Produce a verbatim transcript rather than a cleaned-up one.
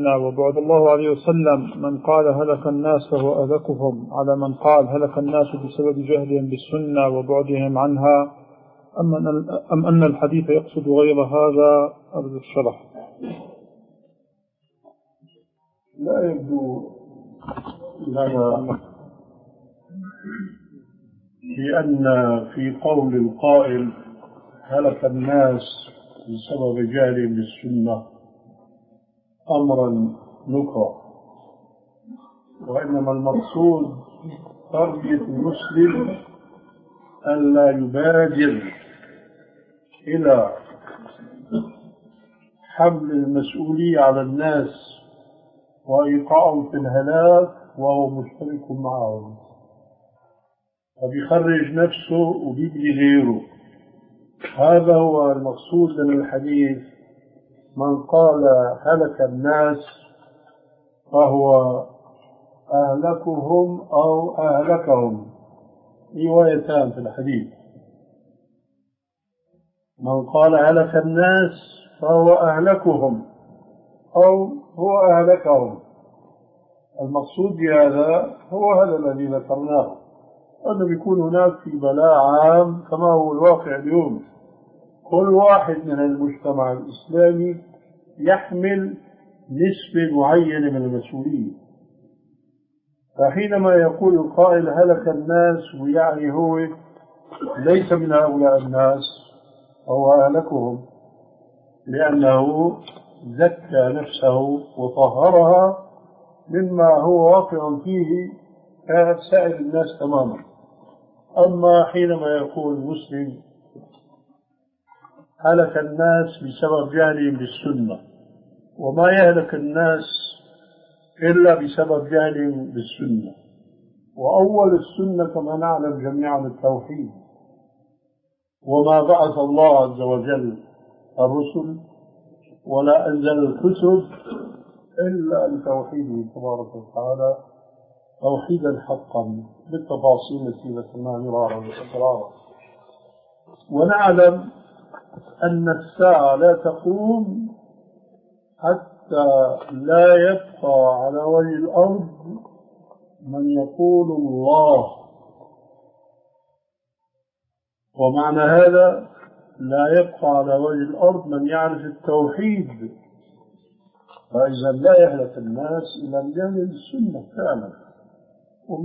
بالسنة وبعد الله عليه وسلم من قال هلك الناس فهو أهلكهم على من قال هلك الناس بسبب جهلهم بالسنة وبعدهم عنها، أم أن, أم أن الحديث يقصد غير هذا؟ أرجو الشرح. لا يبدو لنا بأن في قول القائل هلك الناس بسبب جهلهم بالسنة أمرا نكرا، وإنما المقصود تربية المسلم ألا يبادر إلى حمل المسؤولية على الناس وإيقاعهم في الهلاك وهو مشترك معهم، فبيخرج نفسه وبيبلي غيره. هذا هو المقصود من الحديث: من قال هلك الناس فهو أهلكهم أو أهلكهم، روايتان في الحديث. من قال هلك الناس فهو أهلكهم أو هو أهلكهم. المقصود بهذا هو هذا الذي ذكرناه، أنه بيكون هناك في بلاء عام كما هو الواقع اليوم. كل واحد من المجتمع الإسلامي يحمل نسبة معينة من المسؤولية، فحينما يقول القائل هلك الناس ويعني هو ليس من هؤلاء الناس، هو أهلكهم، لأنه زكى نفسه وطهرها مما هو واقع فيه كسائر الناس تماما. أما حينما يقول المسلم هلك الناس بسبب جهلهم بالسنة، وما يهلك الناس إلا بسبب جهلهم بالسنة، وأول السنة كما نعلم جميعا التوحيد، وما بعث الله عز وجل الرسل ولا أنزل الكتب إلا لتوحيده تبارك وتعالى توحيدا حقا بالتفاصيل التي ذكرناها مرارا وتكرارا. ونعلم أن الساعة لا تقوم حتى لا يبقى على وجه الأرض من يقول الله، ومعنى هذا لا يبقى على وجه الأرض من يعرف التوحيد، فإذا لا يهلك الناس إلا بجهل السنة فعلا.